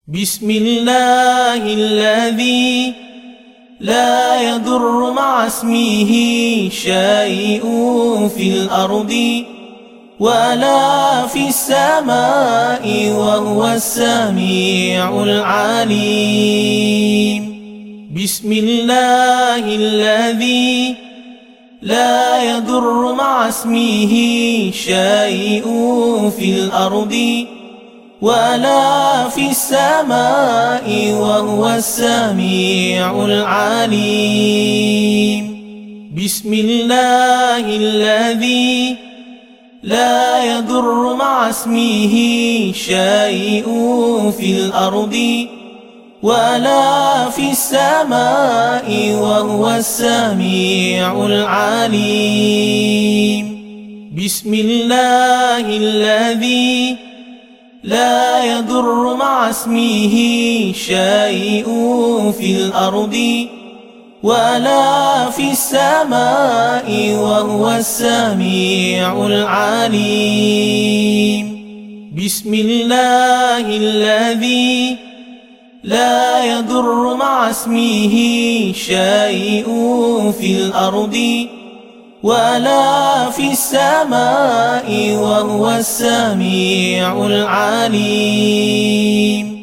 بسم الله الذي لا يضر مع اسمه شيء في الأرض ولا في السماء وهو السميع العليم. بسم الله الذي لا يضر مع اسمه شيء في الأرض ولا في السماء وهو السميع العليم. بسم الله الذي لا يضر مع اسمه شيء في الأرض ولا في السماء وهو السميع العليم. بسم الله الذي لا يضر مع اسمه شيء في الأرض ولا في السماء وهو السميع العليم. بسم الله الذي لا يضر مع اسمه شيء في الأرض ولا في السماء وهو السميع العليم.